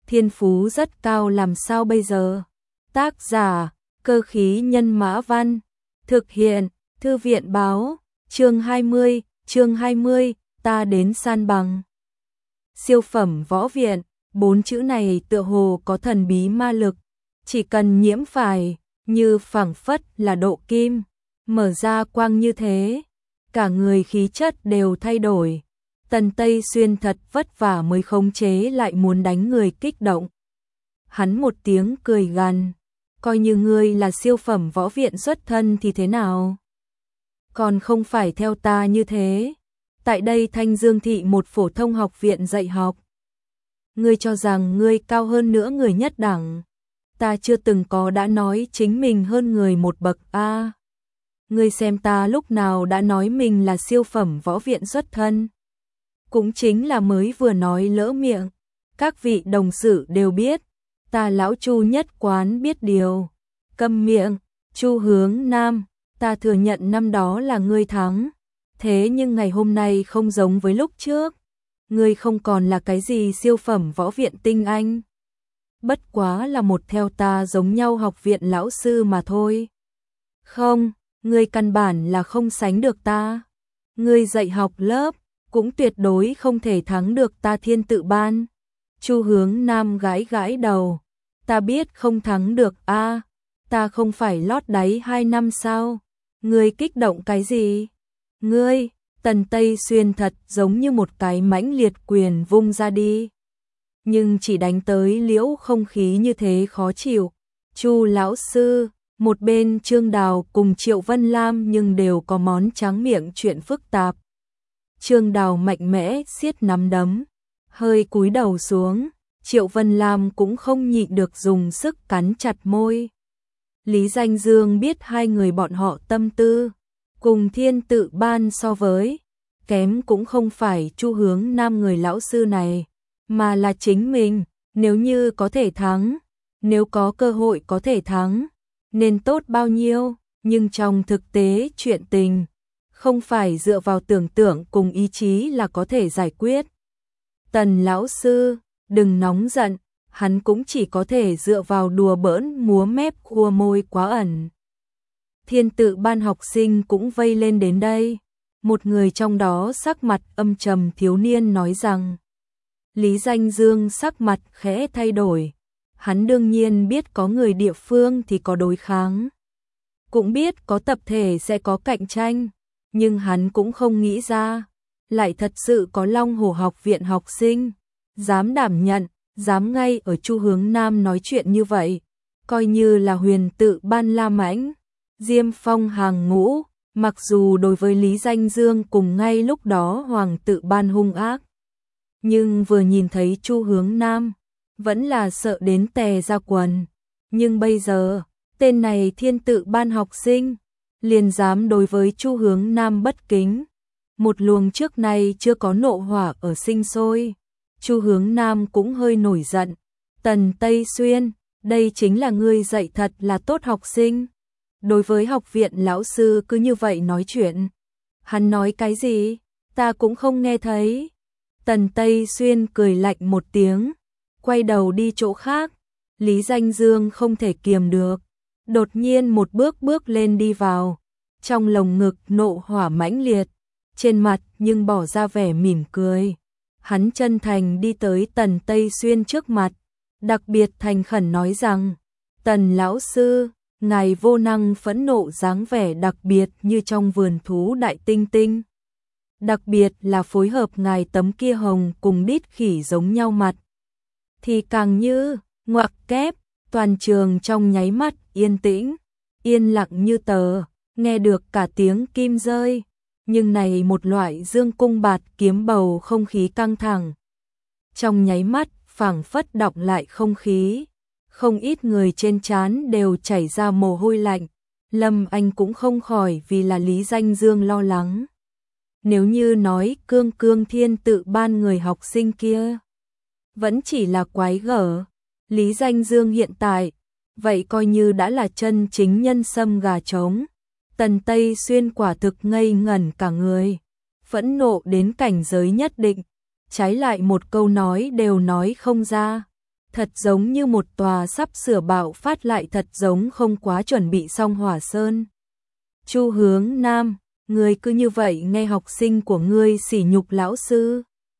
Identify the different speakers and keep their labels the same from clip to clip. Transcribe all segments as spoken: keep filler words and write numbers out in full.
Speaker 1: thiên phú rất cao làm sao bây giờ? Tác giả, Cơ khí nhân mã văn, thực hiện, Thư viện báo, chương hai mươi, chương hai mươi, ta đến san bằng. Siêu phẩm võ viện, bốn chữ này tựa hồ có thần bí ma lực, chỉ cần nhiễm phải, như phảng phất là độ kim, mở ra quang như thế, cả người khí chất đều thay đổi. Tần Tây Xuyên thật vất vả mới khống chế lại muốn đánh người kích động. Hắn một tiếng cười gằn, coi như ngươi là siêu phẩm võ viện xuất thân thì thế nào? Còn không phải theo ta như thế. Tại đây Thanh Dương thị một phổ thông học viện dạy học. Ngươi cho rằng ngươi cao hơn nữa người nhất đẳng. Ta chưa từng có đã nói chính mình hơn người một bậc a. Ngươi xem ta lúc nào đã nói mình là siêu phẩm võ viện xuất thân. Cũng chính là mới vừa nói lỡ miệng. Các vị đồng sự đều biết. Ta lão Chu nhất quán biết điều. Câm miệng, Chu Hướng Nam, ta thừa nhận năm đó là ngươi thắng. Thế nhưng ngày hôm nay không giống với lúc trước. Ngươi không còn là cái gì siêu phẩm võ viện tinh anh. Bất quá là một theo ta giống nhau học viện lão sư mà thôi. Không, ngươi căn bản là không sánh được ta. Ngươi dạy học lớp, cũng tuyệt đối không thể thắng được ta Thiên Tự Ban. Chu Hướng Nam gãi gãi đầu. Ta biết không thắng được a, ta không phải lót đáy hai năm sao? Ngươi kích động cái gì? Ngươi, Tần Tây Xuyên thật giống như một cái mãnh liệt quyền vung ra đi. Nhưng chỉ đánh tới liễu không khí như thế khó chịu. Chu lão sư, một bên Trương Đào cùng Triệu Vân Lam nhưng đều có món tráng miệng chuyện phức tạp. Trương Đào mạnh mẽ siết nắm đấm, hơi cúi đầu xuống, Triệu Vân Lam cũng không nhịn được dùng sức cắn chặt môi. Lý Danh Dương biết hai người bọn họ tâm tư, cùng Thiên Tự Ban so với, kém cũng không phải Chu Hướng Nam người lão sư này, mà là chính mình. Nếu như có thể thắng, nếu có cơ hội có thể thắng, nên tốt bao nhiêu, nhưng trong thực tế chuyện tình, không phải dựa vào tưởng tượng cùng ý chí là có thể giải quyết. Tần lão sư, đừng nóng giận, hắn cũng chỉ có thể dựa vào đùa bỡn múa mép khua môi quá ẩn. Thiên Tự Ban học sinh cũng vây lên đến đây. Một người trong đó sắc mặt âm trầm thiếu niên nói rằng. Lý Danh Dương sắc mặt khẽ thay đổi. Hắn đương nhiên biết có người địa phương thì có đối kháng. Cũng biết có tập thể sẽ có cạnh tranh. Nhưng hắn cũng không nghĩ ra. Lại thật sự có Long Hổ học viện học sinh. Dám đảm nhận, dám ngay ở Chu Hướng Nam nói chuyện như vậy. Coi như là Huyền Tự Ban La Mãnh, Diêm Phong hàng ngũ. Mặc dù đối với Lý Danh Dương cùng ngay lúc đó Hoàng Tự Ban hung ác, nhưng vừa nhìn thấy Chu Hướng Nam, vẫn là sợ đến tè ra quần. Nhưng bây giờ, tên này Thiên Tự Ban học sinh, liền dám đối với Chu Hướng Nam bất kính. Một luồng trước nay chưa có nộ hỏa ở sinh sôi. Chu Hướng Nam cũng hơi nổi giận. Tần Tây Xuyên, đây chính là ngươi dạy thật là tốt học sinh. Đối với học viện lão sư cứ như vậy nói chuyện. Hắn nói cái gì? Ta cũng không nghe thấy. Tần Tây Xuyên cười lạnh một tiếng, quay đầu đi chỗ khác. Lý Danh Dương không thể kiềm được, đột nhiên một bước bước lên đi vào. Trong lồng ngực nộ hỏa mãnh liệt, trên mặt nhưng bỏ ra vẻ mỉm cười. Hắn chân thành đi tới Tần Tây Xuyên trước mặt, đặc biệt thành khẩn nói rằng, Tần lão sư, ngài vô năng phẫn nộ dáng vẻ đặc biệt như trong vườn thú đại tinh tinh. Đặc biệt là phối hợp ngài tấm kia hồng cùng đít khỉ giống nhau mặt. Thì càng như, ngoặc kép, toàn trường trong nháy mắt yên tĩnh, yên lặng như tờ, nghe được cả tiếng kim rơi. Nhưng này một loại dương cung bạt kiếm bầu không khí căng thẳng. Trong nháy mắt, phảng phất đọng lại không khí. Không ít người trên trán đều chảy ra mồ hôi lạnh. Lâm Anh cũng không khỏi vì là Lý Danh Dương lo lắng. Nếu như nói Cương Cương Thiên Tự Ban người học sinh kia vẫn chỉ là quái gở, Lý Danh Dương hiện tại, vậy coi như đã là chân chính nhân sâm gà trống. Tần Tây Xuyên quả thực ngây ngẩn cả người, phẫn nộ đến cảnh giới nhất định, trái lại một câu nói đều nói không ra. thật giống như một tòa sắp sửa bạo phát lại thật giống không quá chuẩn bị xong hỏa sơn. Chu Hướng Nam, ngươi cứ như vậy nghe học sinh của ngươi sỉ nhục lão sư.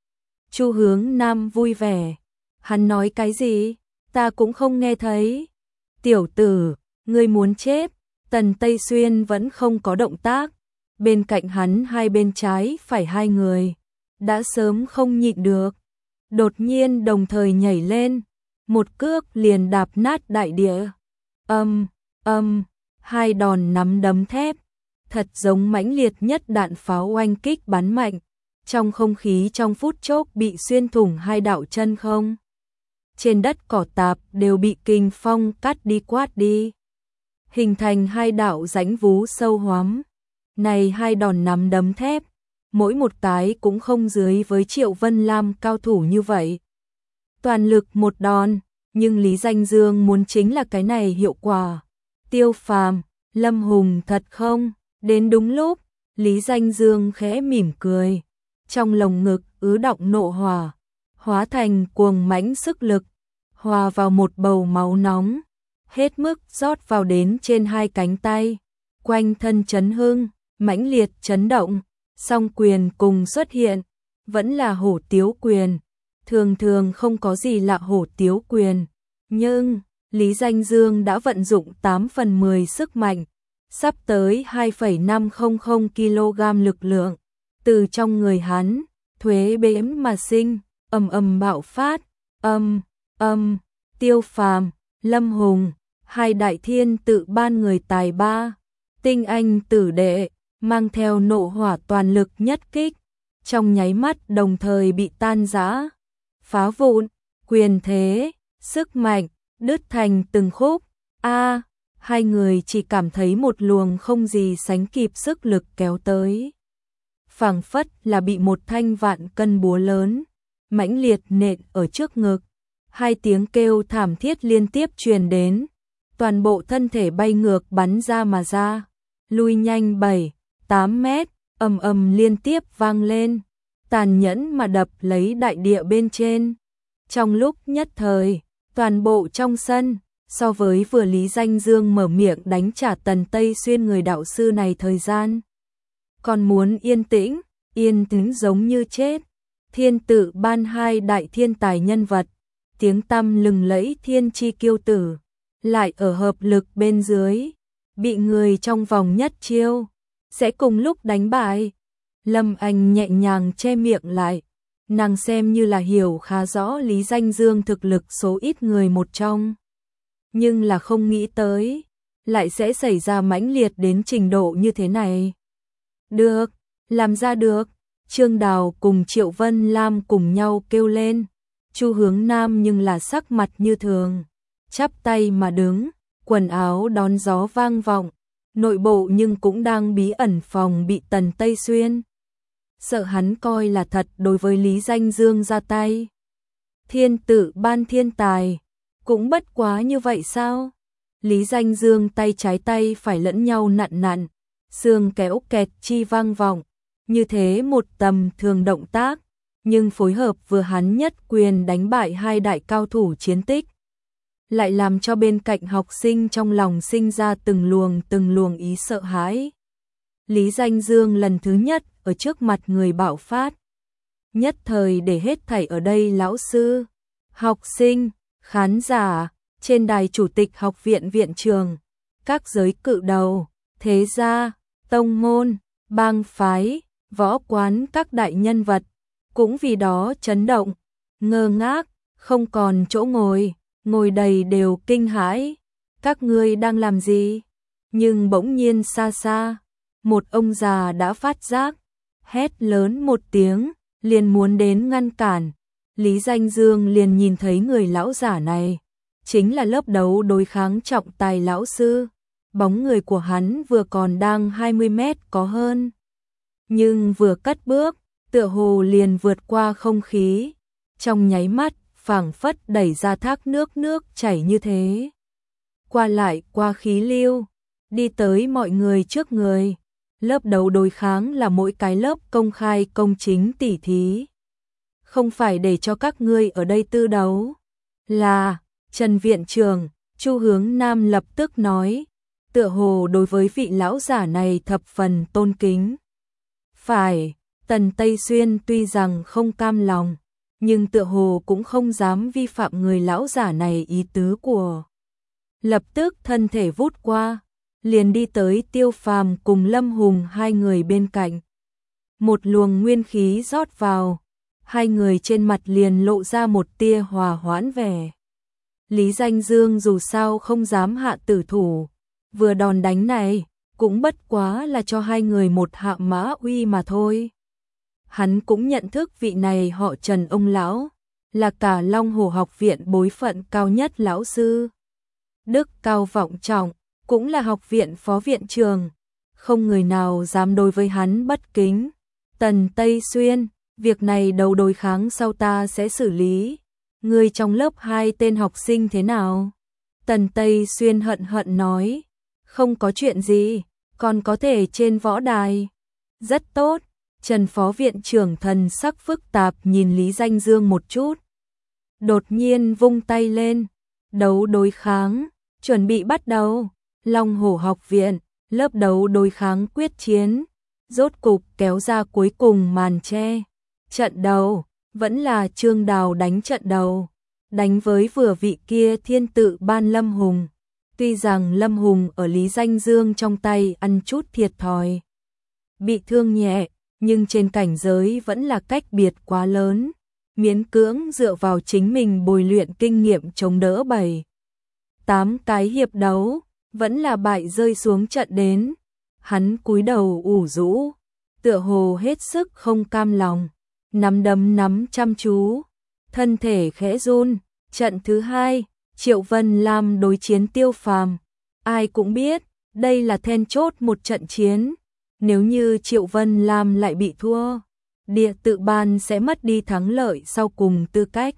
Speaker 1: Chu Hướng Nam vui vẻ, hắn nói cái gì, ta cũng không nghe thấy. Tiểu tử, ngươi muốn chết. Tần Tây Xuyên vẫn không có động tác, bên cạnh hắn hai bên trái phải hai người, đã sớm không nhịn được. Đột nhiên đồng thời nhảy lên, một cước liền đạp nát đại địa. Âm, âm, hai đòn nắm đấm thép, thật giống mãnh liệt nhất đạn pháo oanh kích bắn mạnh, trong không khí trong phút chốc bị xuyên thủng hai đạo chân không. Trên đất cỏ tạp đều bị kình phong cắt đi quát đi, hình thành hai đạo rãnh vú sâu hoắm. Này hai đòn nắm đấm thép, mỗi một cái cũng không dưới với Triệu Vân Lam cao thủ như vậy. Toàn lực một đòn, nhưng Lý Danh Dương muốn chính là cái này hiệu quả. Tiêu Phàm, Lâm Hùng thật không? Đến đúng lúc, Lý Danh Dương khẽ mỉm cười, trong lồng ngực ứ đọng nộ hỏa, hóa thành cuồng mãnh sức lực, hòa vào một bầu máu nóng, hết mức rót vào đến trên hai cánh tay, quanh thân chấn hưng, mãnh liệt chấn động, song quyền cùng xuất hiện, vẫn là hổ tiếu quyền, thường thường không có gì lạ hổ tiếu quyền, nhưng Lý Danh Dương đã vận dụng tám phần mười sức mạnh, sắp tới hai phẩy năm trăm ki lô gam lực lượng, từ trong người hắn, thuế bếm mà sinh, ầm ầm bạo phát, âm, âm, Tiêu Phàm, Lâm Hùng, hai đại thiên tự ban người tài ba, tinh anh tử đệ, mang theo nộ hỏa toàn lực nhất kích, trong nháy mắt đồng thời bị tan rã, phá vụn, quyền thế, sức mạnh, đứt thành từng khúc. A, hai người chỉ cảm thấy một luồng không gì sánh kịp sức lực kéo tới. Phảng phất là bị một thanh vạn cân búa lớn, mãnh liệt nện ở trước ngực. Hai tiếng kêu thảm thiết liên tiếp truyền đến, toàn bộ thân thể bay ngược bắn ra mà ra, lui nhanh bảy, tám mét, ầm ầm liên tiếp vang lên, tàn nhẫn mà đập lấy đại địa bên trên. Trong lúc nhất thời, toàn bộ trong sân, so với vừa Lý Danh Dương mở miệng đánh trả Tần Tây Xuyên người đạo sư này thời gian, còn muốn yên tĩnh, yên tĩnh giống như chết. Thiên tự ban hai đại thiên tài nhân vật, tiếng tăm lừng lẫy thiên chi kiêu tử, lại ở hợp lực bên dưới, bị người trong vòng nhất chiêu, sẽ cùng lúc đánh bại. Lâm Anh nhẹ nhàng che miệng lại, nàng xem như là hiểu khá rõ Lý Danh Dương thực lực số ít người một trong. Nhưng là không nghĩ tới, lại sẽ xảy ra mãnh liệt đến trình độ như thế này. Được, làm ra được. Trương Đào cùng Triệu Vân Lam cùng nhau kêu lên. Chu Hướng Nam nhưng là sắc mặt như thường, chắp tay mà đứng, quần áo đón gió vang vọng, nội bộ nhưng cũng đang bí ẩn phòng bị Tần Tây Xuyên. Sợ hắn coi là thật đối với Lý Danh Dương ra tay. Thiên tự ban thiên tài, cũng bất quá như vậy sao? Lý Danh Dương tay trái tay phải lẫn nhau nặn nặn, xương kéo kẹt chi vang vọng. Như thế một tầm thường động tác, nhưng phối hợp vừa hắn nhất quyền đánh bại hai đại cao thủ chiến tích, lại làm cho bên cạnh học sinh trong lòng sinh ra từng luồng từng luồng ý sợ hãi. Lý Danh Dương lần thứ nhất ở trước mặt người bạo phát, nhất thời để hết thảy ở đây lão sư, học sinh, khán giả, trên đài chủ tịch học viện viện trường, các giới cự đầu, thế gia, tông môn, bang phái, võ quán các đại nhân vật, cũng vì đó chấn động, ngơ ngác, không còn chỗ ngồi, ngồi đầy đều kinh hãi. Các ngươi đang làm gì? Nhưng bỗng nhiên xa xa, một ông già đã phát giác, hét lớn một tiếng, liền muốn đến ngăn cản. Lý Danh Dương liền nhìn thấy người lão giả này, chính là lớp đấu đối kháng trọng tài lão sư. Bóng người của hắn vừa còn đang hai mươi mét có hơn, nhưng vừa cất bước, tựa hồ liền vượt qua không khí, trong nháy mắt, phảng phất đẩy ra thác nước nước chảy như thế. Qua lại qua khí lưu, đi tới mọi người trước người. Lớp đấu đối kháng là mỗi cái lớp công khai công chính tỉ thí, không phải để cho các ngươi ở đây tư đấu. Là, Trần viện trưởng, Chu Hướng Nam lập tức nói, tựa hồ đối với vị lão giả này thập phần tôn kính. Phải, Tần Tây Xuyên tuy rằng không cam lòng, nhưng tựa hồ cũng không dám vi phạm người lão giả này ý tứ của. Lập tức thân thể vút qua, liền đi tới Tiêu Phàm cùng Lâm Hùng hai người bên cạnh. Một luồng nguyên khí rót vào, hai người trên mặt liền lộ ra một tia hòa hoãn vẻ. Lý Danh Dương dù sao không dám hạ tử thủ, vừa đòn đánh này, cũng bất quá là cho hai người một hạ mã uy mà thôi. Hắn cũng nhận thức vị này họ Trần ông lão, là cả Long Hồ học viện bối phận cao nhất lão sư. Đức cao vọng trọng, cũng là học viện phó viện trường, không người nào dám đối với hắn bất kính. Tần Tây Xuyên, việc này đầu đối kháng sau ta sẽ xử lý. Người trong lớp hai tên học sinh thế nào? Tần Tây Xuyên hận hận nói, không có chuyện gì, còn có thể trên võ đài. Rất tốt. Trần phó viện trưởng thần sắc phức tạp nhìn Lý Danh Dương một chút. Đột nhiên vung tay lên, đấu đối kháng, chuẩn bị bắt đầu. Long Hổ học viện, lớp đấu đối kháng quyết chiến, rốt cục kéo ra cuối cùng màn che. Trận đầu, vẫn là Trương Đào đánh trận đầu, đánh với vừa vị kia thiên tự ban Lâm Hùng. Tuy rằng Lâm Hùng ở Lý Danh Dương trong tay ăn chút thiệt thòi, bị thương nhẹ, nhưng trên cảnh giới vẫn là cách biệt quá lớn, miễn cưỡng dựa vào chính mình bồi luyện kinh nghiệm chống đỡ bảy, tám cái hiệp đấu, vẫn là bại rơi xuống trận đến. Hắn cúi đầu ủ rũ, tựa hồ hết sức không cam lòng, nắm đấm nắm chăm chú, thân thể khẽ run. Trận thứ hai, Triệu Vân Lam đối chiến Tiêu Phàm, ai cũng biết, đây là then chốt một trận chiến. Nếu như Triệu Vân Lam lại bị thua, địa tự ban sẽ mất đi thắng lợi sau cùng tư cách.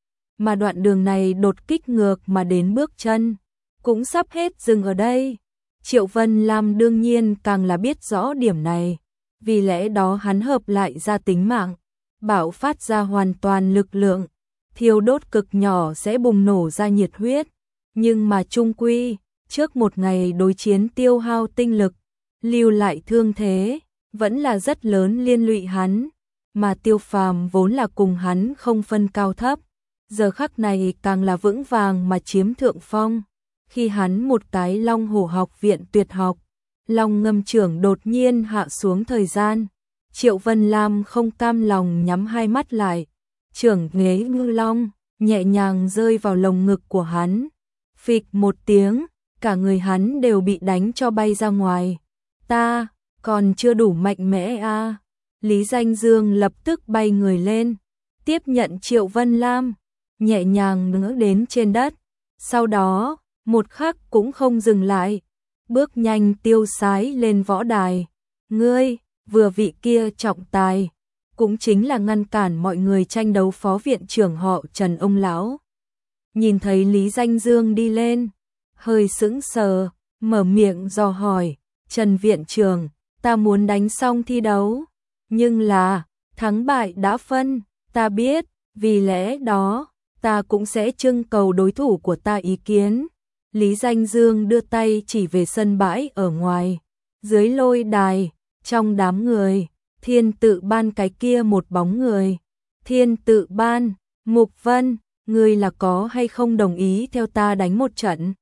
Speaker 1: Mà đoạn đường này đột kích ngược mà đến bước chân, cũng sắp hết dừng ở đây. Triệu Vân Lam đương nhiên càng là biết rõ điểm này, vì lẽ đó hắn hợp lại ra tính mạng, bạo phát ra hoàn toàn lực lượng, thiêu đốt cực nhỏ sẽ bùng nổ ra nhiệt huyết. Nhưng mà chung quy, trước một ngày đối chiến tiêu hao tinh lực, lưu lại thương thế, vẫn là rất lớn liên lụy hắn, mà Tiêu Phàm vốn là cùng hắn không phân cao thấp, giờ khắc này càng là vững vàng mà chiếm thượng phong. Khi hắn một cái Long Hổ học viện tuyệt học, Long Ngâm trưởng đột nhiên hạ xuống thời gian, Triệu Vân Lam không cam lòng nhắm hai mắt lại, trưởng nghế ngư long nhẹ nhàng rơi vào lồng ngực của hắn, phịch một tiếng, cả người hắn đều bị đánh cho bay ra ngoài. Ta, còn chưa đủ mạnh mẽ à? Lý Danh Dương lập tức bay người lên, tiếp nhận Triệu Vân Lam, nhẹ nhàng ngã đến trên đất. Sau đó, một khắc cũng không dừng lại, bước nhanh tiêu sái lên võ đài. Ngươi, vừa vị kia trọng tài, cũng chính là ngăn cản mọi người tranh đấu phó viện trưởng họ Trần ông lão. Nhìn thấy Lý Danh Dương đi lên, hơi sững sờ, mở miệng dò hỏi, Trần viện trưởng, ta muốn đánh xong thi đấu, nhưng là, thắng bại đã phân, ta biết, vì lẽ đó, ta cũng sẽ trưng cầu đối thủ của ta ý kiến. Lý Danh Dương đưa tay chỉ về sân bãi ở ngoài, dưới lôi đài, trong đám người, thiên tự ban cái kia một bóng người. Thiên tự ban, Mục Vân, ngươi là có hay không đồng ý theo ta đánh một trận?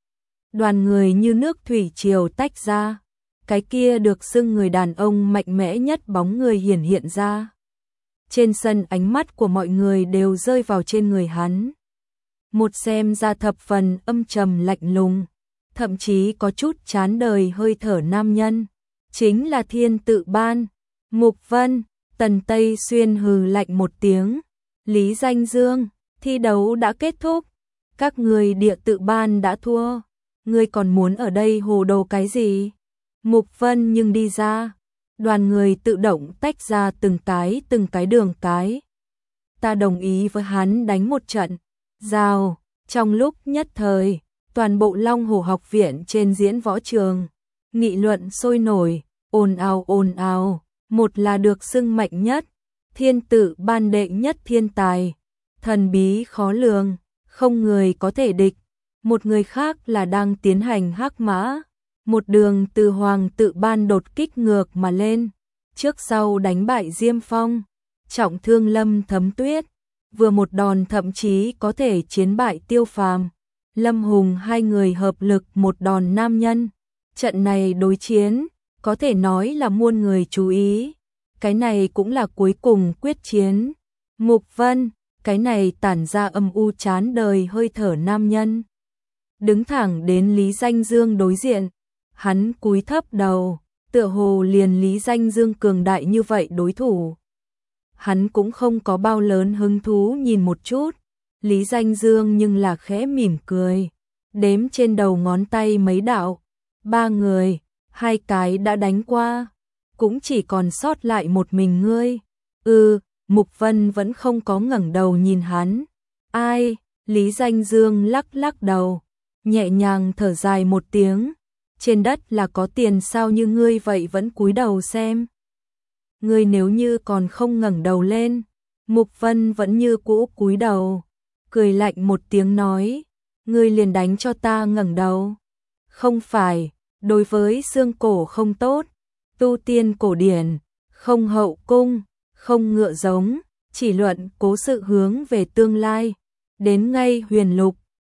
Speaker 1: Đoàn người như nước thủy triều tách ra, cái kia được xưng người đàn ông mạnh mẽ nhất bóng người hiển hiện ra. Trên sân ánh mắt của mọi người đều rơi vào trên người hắn. Một xem ra thập phần âm trầm lạnh lùng, thậm chí có chút chán đời hơi thở nam nhân, chính là thiên tự ban, Mục Vân. Tần Tây Xuyên hừ lạnh một tiếng, Lý Danh Dương, thi đấu đã kết thúc, các người địa tự ban đã thua, ngươi còn muốn ở đây hồ đồ cái gì? Mục Vân nhưng đi ra, đoàn người tự động tách ra từng cái từng cái đường cái. Ta đồng ý với hắn đánh một trận. Giao, trong lúc nhất thời, toàn bộ Long Hổ học viện trên diễn võ trường, nghị luận sôi nổi, ồn ào ồn ào, một là được xưng mạnh nhất, thiên tự ban đệ nhất thiên tài, thần bí khó lường, không người có thể địch. Một người khác là đang tiến hành hắc mã, một đường từ Hoàng Tự Ban đột kích ngược mà lên, trước sau đánh bại Diêm Phong, trọng thương Lâm Thấm Tuyết, vừa một đòn thậm chí có thể chiến bại Tiêu Phàm, Lâm Hùng, hai người hợp lực một đòn nam nhân. Trận này đối chiến, có thể nói là muôn người chú ý. Cái này cũng là cuối cùng quyết chiến. Mục Vân, cái này tản ra âm u chán đời hơi thở nam nhân. Đứng thẳng đến Lý Danh Dương đối diện, hắn cúi thấp đầu, tựa hồ liền Lý Danh Dương cường đại như vậy đối thủ. Hắn cũng không có bao lớn hứng thú nhìn một chút, Lý Danh Dương nhưng là khẽ mỉm cười, đếm trên đầu ngón tay mấy đạo, ba người, hai cái đã đánh qua, cũng chỉ còn sót lại một mình ngươi. Ừ, Mục Vân vẫn không có ngẩng đầu nhìn hắn. Ai? Lý Danh Dương lắc lắc đầu, nhẹ nhàng thở dài một tiếng. Trên đất là có tiền sao như ngươi vậy vẫn cúi đầu xem. Ngươi nếu như còn không ngẩng đầu lên. Mục Vân vẫn như cũ cúi đầu, cười lạnh một tiếng nói, ngươi liền đánh cho ta ngẩng đầu. Không phải, đối với xương cổ không tốt, tu tiên cổ điển, không hậu cung, không ngựa giống, chỉ luận cố sự hướng về tương lai, đến ngay huyền lục,